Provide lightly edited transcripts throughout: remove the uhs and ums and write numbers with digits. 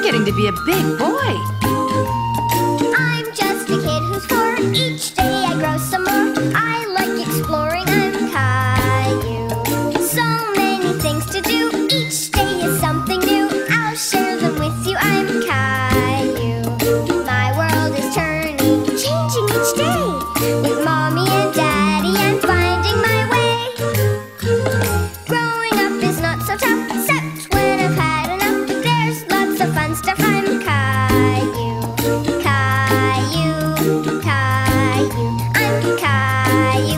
getting to be a big boy. I'm just a kid who's 4. Each day I grow some more. I like exploring. I'm Caillou. So many things to do. Each day is something new. I'll share them with you. I'm Caillou. My world is turning, changing each day. With Mommy and Daddy, I'm finding my way. Growing up is not so tough, except when I've had enough. But there's lots of fun stuff. I'm Caillou. Caillou, Caillou, I'm Caillou.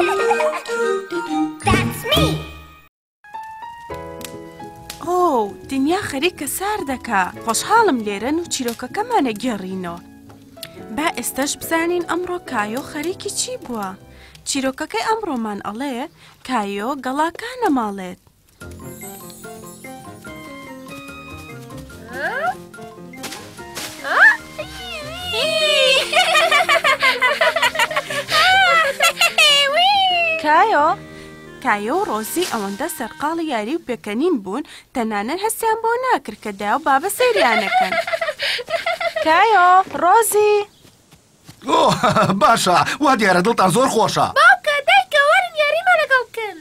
That's me. ئۆ دنیا خەریکە سار دەکا خۆشحاڵم لێرەن و چیرۆکەکەمانە گێڕینەوە با ئێستەش بزانین ئەمڕۆ کایۆ خەریکی چی بووە چیرۆکەکەی ئەمڕۆمان ئەڵێ کایۆ گەڵاکانە ماڵێت کایۆ و ڕۆزی ئەوەندە سەرقاڵی یاری و پێکەنین بوون تەنانەت هەستیان بۆ ناکرد کە دایە و بابە سەیریانەکەن کایۆ ڕۆزی باشە وا دیارە دڵتان زۆر خۆشە باوکە دایکە وەرن یاریمان لەگەڵ بکەن.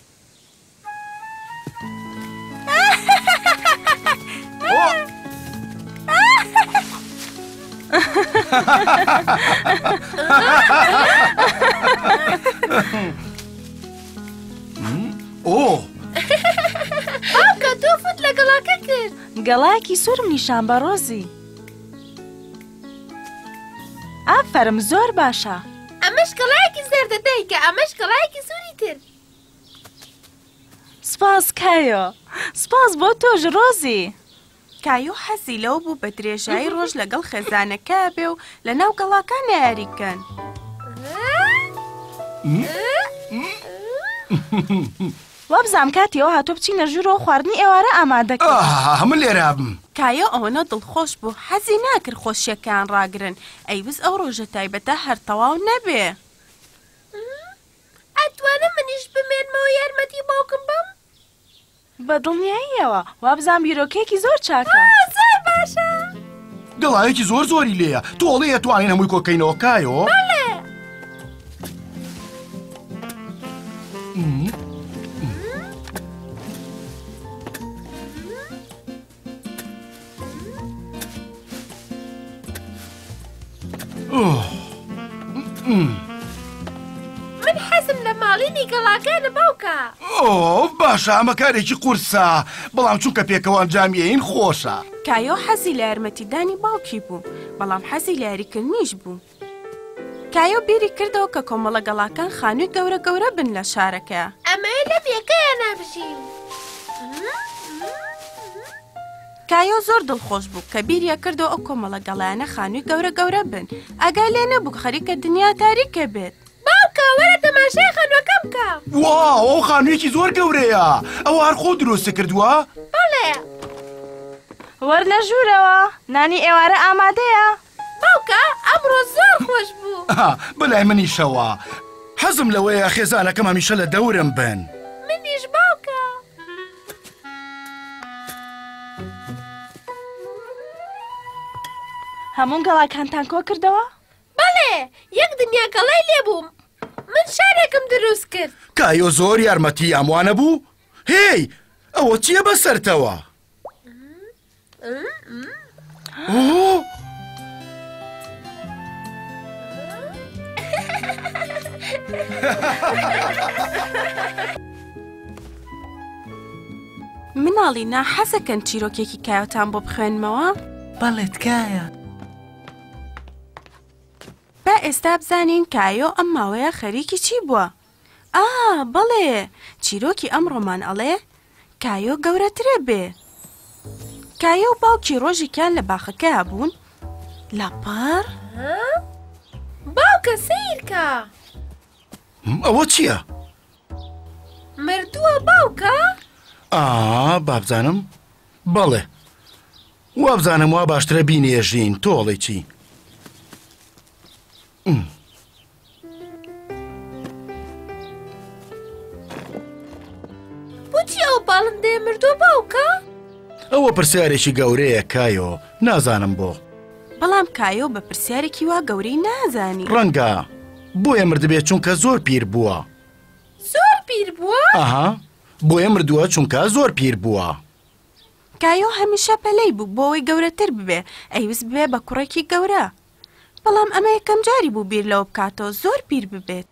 باوکە تۆ فوت لە گەڵاکە کرد. گەڵایەکی سوورم نیشان بە ڕۆزی ئافەرم زۆر باشە ئەمەش گەڵایەکی زەردە دایکە ئەمەش گەڵایەکی سووری تر. سپاس کایۆ سپاس بۆ تۆش ڕۆزی کایۆ حەزی لەو بوو بە درێژایی ڕۆژ لەگەڵ خێزانەکە بێ و لە ناو گەڵاکان یاری بکەن وابزانم کاتیەوە هاتۆ بچینە ژوورەوە خواردنی ئێوارە ئامادەکە من لێرە بم کایۆ ئەوەنە دڵخۆش بوو حەزی ناکرد خۆشیەکان ڕاگرن ئەیویست ئەو ڕۆژە تایبەتە هەر تەواو نەبێ ئەتوانم منیش بمێنمەوە یارمەتی باوکم بم؟ بەدڵنیاییەوە وابزانم بیرۆکێکی زۆر چاکە زۆر باشە دڵایەکی زۆر زۆری لێیە تۆڵێ توانین هەمووی کۆکەینەوە کایۆ من حەزم لە ماڵینی گەڵاکانە باوکە باشە ئەمە کارێکی قورسە بەڵام چونکە پێکەوان جامیەین خۆشە کایۆ حەزی لە یارمەتیدانی باوکی بوو بەڵام حەزی لە یاریکردنیش بوو کایۆ بیری کردەوە کە کۆمەڵە گەڵاکان خانووی گەورە گەورە بن لە شارەکە ئەمەیە لە بێکەیە نابژین کایۆ زۆر دڵخۆش بوو کە بیریە کردەوە ئەو کۆمەڵە گەڵایانە خانووی گەورە گەورە بن ئەگای لێ نەبوو خەریکە دنیا تاریکە بێت باوکە وەرە تەماشای خانووەکە بکە ئەو خانوویەکی زۆر گەورەیە ئەو هەر خۆ دروستە کردووە بەڵێ وەرنە ژوورەوە نانی ئێوارە ئامادەیە باوکە ئەمڕۆ زۆر خۆش بوو بەلای منیشەوە حەزم لەوەیە خێزانەکەم هەمیشە لە دەورم بن منیش باوکە هەموو گەڵاکانتان کۆ کردەوە؟ بەڵێ یەک دنیا گەڵای لێبووم من شارێکم دروست کرد کایۆ زۆر یارمەتی ئەموانە بوو؟ هێی ئەوە چییە بەسەرتەوە؟ مناڵی ناحەزەکەن چیرۆکێکی کایۆتان بۆ بخوێنمەوە؟ بەڵێ تکایە با ئێستا بزانین کایۆ ئەم ماوەیە خەریکی چی بووە؟ بەڵێ چیرۆکی ئەمڕۆمان ئەڵێ کایۆ گەورەترە بێ کایۆ و باوکی ڕۆژێکیان لە باخەکەیە بوون لاپەڕ باوکە سیرکە ئەوە چییە؟ مردووە باوکە؟ بابزانم بەڵێ وابزانم وا باشترە بینێژین تۆڵی چی بۆچی ئەو باڵندەیە مردووە باوکە؟ ئەوە پرسیارێکی گەورەیە کایۆ، نازانم بۆ. بەڵام کایۆ بە پرسیارێکی وا گەورەی نازانی. ڕەنگە بۆیە مردبێت چونکە زۆر پیر بووە. زۆر پیر بووە؟ ئاها، بۆیە مردووە چونکە زۆر پیر بووە. کایۆ هەمیشە پەلەی بوو بۆەوەی گەورەتر ببێ، ئەیویست ببێ بە کوڕێکی گەورە. بەڵام ئەمە یەکەم جاری بوو بیر لەوە بکاتەوە زۆر پیر ببێت.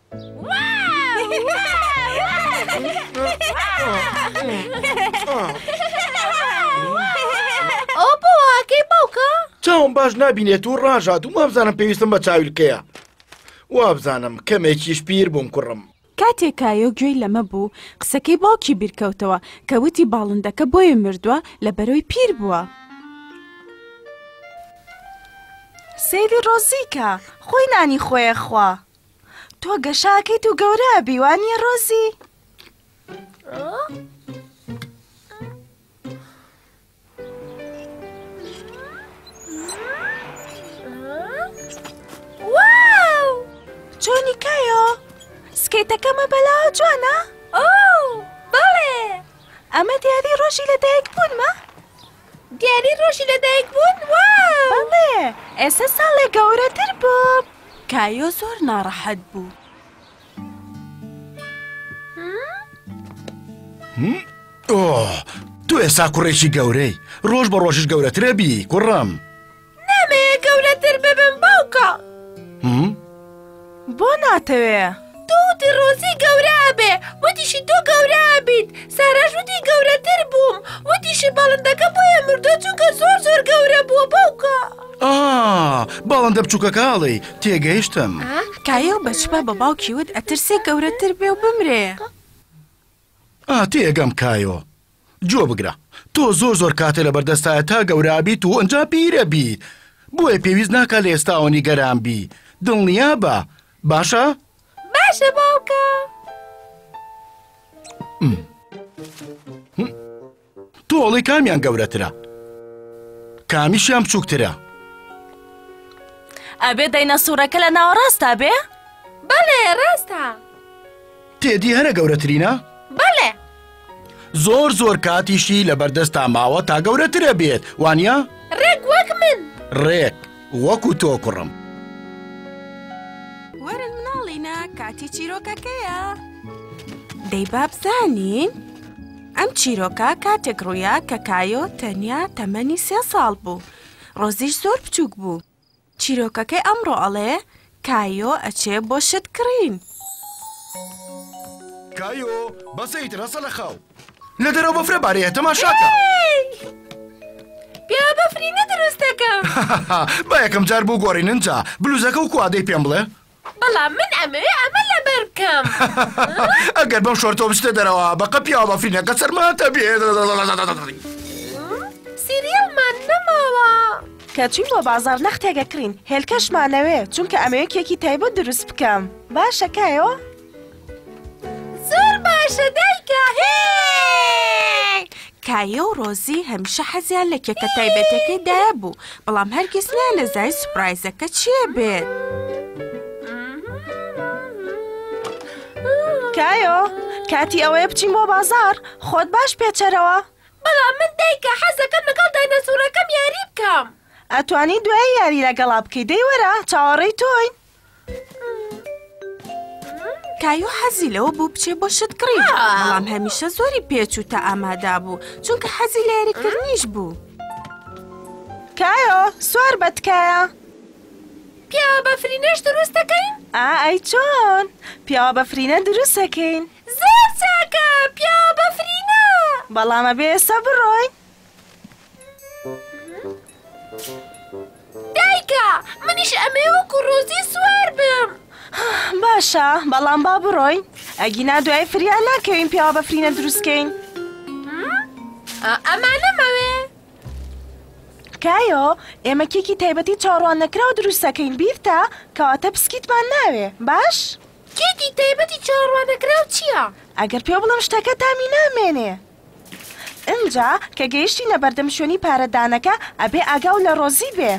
ئەو بۆ واکەی باوکە؟ چاوم باش نبینێت و ڕاژات و وابزانم پێویستم بە چاویلکەیە. وابزانم کەمێکیش پیر بووم کوڕم. کاتێک کایۆ گوێی لەمە بوو، قسەکەی باوکی بیرکەوتەوە کە وتی باڵندەکە بۆیە مردووە لە بەرەوەی پیر بووە. سەیری ڕۆزیکە، خۆی نانی خۆیە خوا. تۆ گەشاکەیت و گەورە بیوانیە ڕۆزی؟ واو! چۆنی کایۆ؟ سکەیتەکەمە بەلاوە جوانە؟ ئۆ بەڵێ! ئەمە دیاری ڕۆژی لەدایک بوونمە؟ دیاری ڕۆژی لەدایک بوون؟ واو! بەڵێ، ئێستا ساڵێ گەورەتر بووم. کایۆ زۆر ناڕەحەت بوو. تۆ ئێستا کوڕێکی گەورەی، ڕۆژ بە ڕۆژش گەورەترە بی کوڕم. نامەیە گەورەتر ببم باوکە. بۆ ناتەوێ؟ تووتی ڕۆزی گەورە بێ، وتیشی تۆ گەورە بیت. ساراش وتی گەورەتر بووم، وتیشی باڵندەکە بۆیە مردووە چونکە زۆر زۆر گەورە بووە باوکە. باڵندە بچووکەکاڵی تێگەیشتم. کایۆ بەچپە بە باوکی وت ئەترسێ گەورەتر بێ و بمرێ. تێگەم کایۆ، جۆ بگرە، تۆ زۆر زۆر کاتێ لە بەردەستایە تا گەورابیت و ئەنجا پیرە بیت. بۆیە پێویست ناکات لە ئێستاوە نیگەران بی. دڵنیا بە، باشە؟ باشە باوکە. تۆڵی کامیان گەورەترە؟ کامیشیان بچووکترە؟ ئەبێ داینەسوورەکە لە ناوەڕاستا بێ؟ بەڵێ ڕاستە. تێدی هەرە گەورەترینە؟ بەڵێ. زۆر زۆر کاتیشی لە بەردەستا ماوە تا گەورەترە بێت، وانە؟ ڕێک وەک من. ڕێک وەکو تۆ کوڕم. وەرن مناڵینە، کاتی چیرۆکەکەیە. دەی بابزانین؟ ئەم چیرۆکە کاتێک ڕوویە کە کایۆ تەنیا تەمەنی 3 ساڵ بوو. ڕۆزیش زۆر بچووک بوو. چیرۆکەکەی ئەمڕۆ ئەڵێ کایۆ ئەچێ بۆ شتکڕین. کایۆ بەسەیت ڕەسە لە خاو لە دەرەوە بەفرە بارەیە تەماشاکە. پیا بەفرینە دروستەکەم. با یەکەم جار بوو گۆڕیننجا بلوزەکە و کوادەی پێم بڵێ. بەڵام من ئەمەوێ ئەمە لەبەر بکەم. ئەگەر بەم شۆرتەوە بچتە دەرەوە بەقە پیا بەفرینەکە سەرماتە بێت. سیریەڵمان نەماوە. کە چوین بۆ بازار نەختێگە کڕین، هێلکەشمانەوێ چونکە ئەمەوێ کێکی تایبەت دروست بکەم. باشە کایۆ؟ زۆر باشە دایکە. کایۆ و ڕۆزی هەمیشە حەزیان لە کێکە تایبەتەکەی دایە بوو، بەڵام هەرگیز نیان لە زای سوپرایزەکە چیە بێت. کایۆ، کاتی ئەوەیە بچین بۆ بازار، خۆت باش پێچەرەوە. بەڵام من دایکە حەزەکەم لەگەڵ داینەسوورەکەم یاری بکەم. ئەتوانی دوای یاری لەگەڵا بکەی. دەی وەرە چاوەڕێی تۆین. کایۆ حەزی لەوە بوو بچێ بۆ شتکڕین، بەڵام هەمیشە زۆری پێچووتە ئامادا بوو چونکە حەزی لە یاریکردنیش بوو. کایۆ، سوار بە تکایە. پیاوە بەفرینەش دروست دەکەین؟ ئەی چۆن؟ پیاوە بەفرینە دروست دەکەین. زۆر چاکە، پیاوە بەفرینە. بەڵامە بێ ئێستا بڕۆین. دایکە، منیش ئەمەوێ وەکو ڕۆزی سوار بم. باشە، بەڵام با بڕۆین. ئەگینا دوای فریان ناکەوین پیاوە بەفرینە دروستکەین. ئەمانەمەوێ. کایۆ، ئێمە کێکی تایبەتی چاڕوان نەکراو دروستەکەین بیرتە کەواتە پسکیتمان ناوێ، باش؟ کێکی تایبەتی چاڕوان نەکراو چییە؟ ئەگەر پێ بڵم شتەکە تامی نامێنێ. ئەنجا کە گەیشتی لە بەردەم شوێنی پارەدانەکە ئەبێ ئاگاو لە ڕۆزی بێ.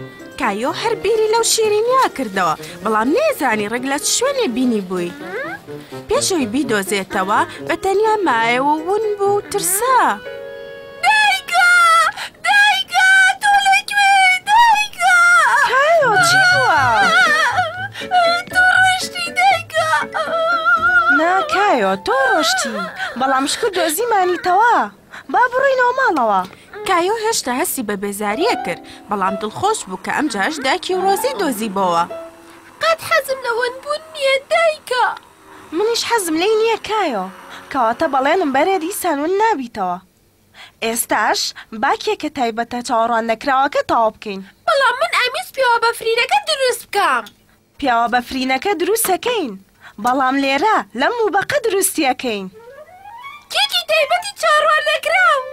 کایۆ هەر بیری لەو شیرینیا کردەوە، بەڵام نێزانی ڕێک لە شوێنێ بینی بووی. پێشەوەی بیدۆزێتەوە بە تەنیا مایەوە ون بوو ترسا. دایکە! دایکە! تۆ لەکوێ دایکە؟ کایۆ چی بووە؟ تۆ ڕۆشتی دایکە! ناکایۆ تۆ ڕۆشتی بەڵام شکر دۆزیمانیتەوە با بڕۆینەوە ماڵەوە. کایۆ هێشتا هەستی بە بێزاریە کرد بەڵام دڵخۆش بوو کە ئەم جاش دایکی و ڕۆزی دۆزیبەوە. قەت حەزم لە ونبوون نییە دایکە. منیش حەزم لێی نییە کایۆ کەواتە بەڵێنم بەرێ دیسان ون نابیتەوە. ئێستاش باکێکە تایبەتە چاوەڕوان نەکراوەکە تەواو بکەین. بەڵام من ئەمیست پیاوە بەفرینەکە دروست بکەم. پیاوە بەفرینەکە دروستەکەین بەڵام لێرە لەم موبەقە دروستیەکەین. کێکی تایبەتی چاوەڕوان نەکراو.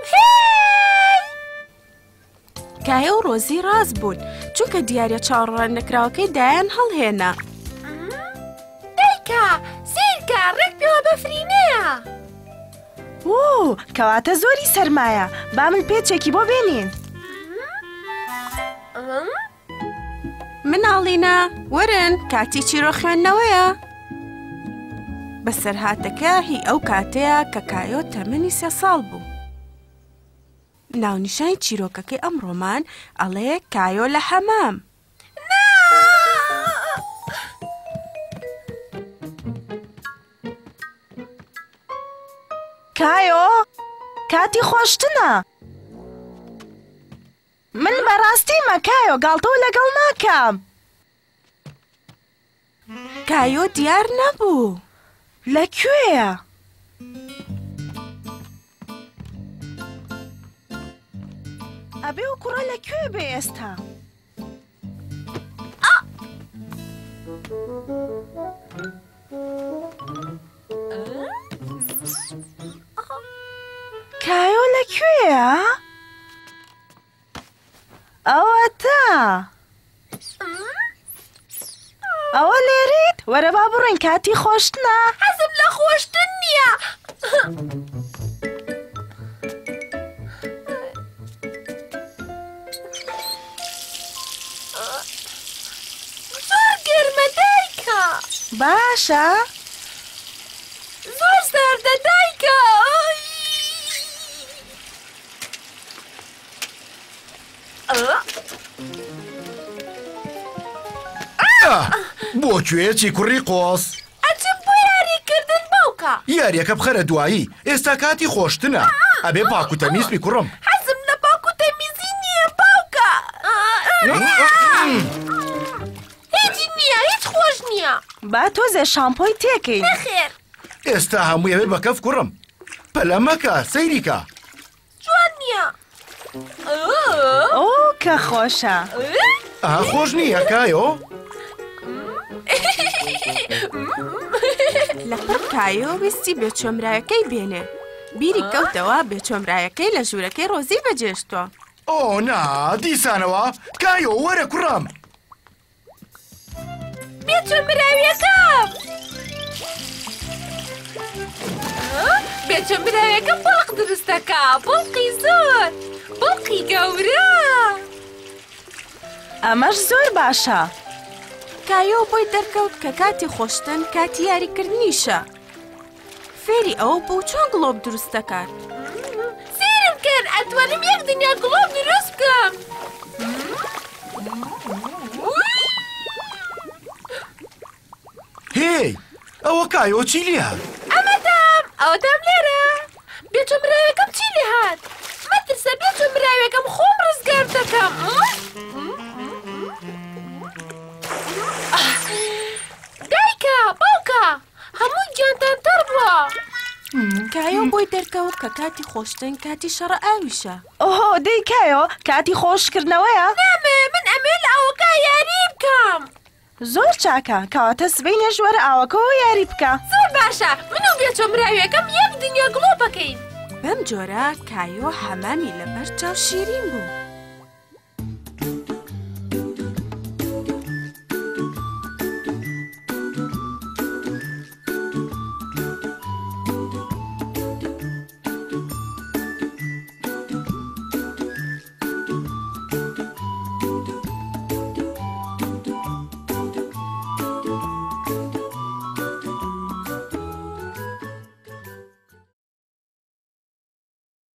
کایە و ڕۆزی ڕاست بوون چونکە دیارە چاوەڕوان نەکراوەکەی دایان هەڵهێنا. دایکە سیرکە ڕێک پیاوە بەفرینەیە. کەواتە زۆری سەرمایە با من پێچێکی بۆ بێنین. مناڵینە وەرن کاتی چیرۆ خوێندنەوەیە. بەسەرهاتەکە هی ئەو کاتەیە کە کایۆ تەمەنی 3 ساڵ بوو. ناونیشانی چیرۆکەکەی ئەمڕۆمان ئەڵێ کایۆ لە حەمام. کایۆ کاتی خۆشتنە. من بەڕاستی مەکایۆ گاڵتەوە لەگەڵ ناکەم. کایۆ دیار نەبوو. لەکوێیە؟ ئەبێ و کوڕە لەکوێ بێ ئێستا؟ کایۆ لەکوێیە؟ ئەوە تا ئەوە لێریت؟ وەرە با بڕۆین کاتی خۆشتنە. حەزم لە خۆشتن نییە. زۆر گەرمە دایکە. باشە؟ زۆر ساردە دایکە. بۆ کوێچی کوڕی قۆس؟ ئەچم بۆ یاریکردن باوکە. یاریەکە بخەرە دوایی ئێستا کاتی خۆشتنە ئەبێ پاک و تەمیزی کوڕم. حەزم لە پاک و تەمیزی نییە باوکە. هیچی نییە هیچ خۆش نییە. با تۆزێ شامپۆی تێکەین. نەخێر. ئێستا هەموو ئەوێ بە کەف کوڕم. پەلە مەکە سەیریکە. جوان نییە. ئۆ کە خۆشە. خۆش نییە کایۆ؟ لەپڕ کایۆ ویستی بێچۆمرایەکەی بێنێ. بیری کەوتەوە بێچۆمرایەکەی لە ژوورەکەی ڕۆزی بەجێشتووە. ئۆ نا دیسانەوە کایۆ وەرە کوڕم. بێچۆمراویەکەم. بێچۆمراویەکەم بڵق دروستەکە. بڵقی زۆر. بڵقی گەورە. ئەمەش زۆر باشە. کایۆ بۆی دەرکەوت کە کاتی خۆشتن کاتی یاریکردنیشە. فێری ئەوە بوو چۆن گڵۆب دروست دەکات. سیرم کرد ئەتوانم یەک دنیا گڵۆب دروست بکەم. هێی ئەوە کایۆ چی لێ هات؟ ئەوەتام لێرە. بێچۆمراویەکەم چی لێ هات؟ مەترسە بێچۆمراویەکەم خۆم ڕزگار دەکەم. دایکە باوکە هەموو گیانتانتەر بووە. کایۆ بۆی دەرکەوت کە کاتی خۆشتن کاتی شەڕە ئاویشە. ئۆهۆ دەی کایۆ کاتی خۆشکردنەوەیە؟ نامێ من ئەمێ لە ئەوەکە یاری بکەم. زۆر چاکە کەواتە سبەینە ژوەرە ئاوەکەەوە یاری بکە. زۆر باشە من و بێچۆمراویەکەم یەک دنیا گڵۆ بکەین. بەم جۆرە کایۆ حەمامی لەبەر چاو شیرین بوو.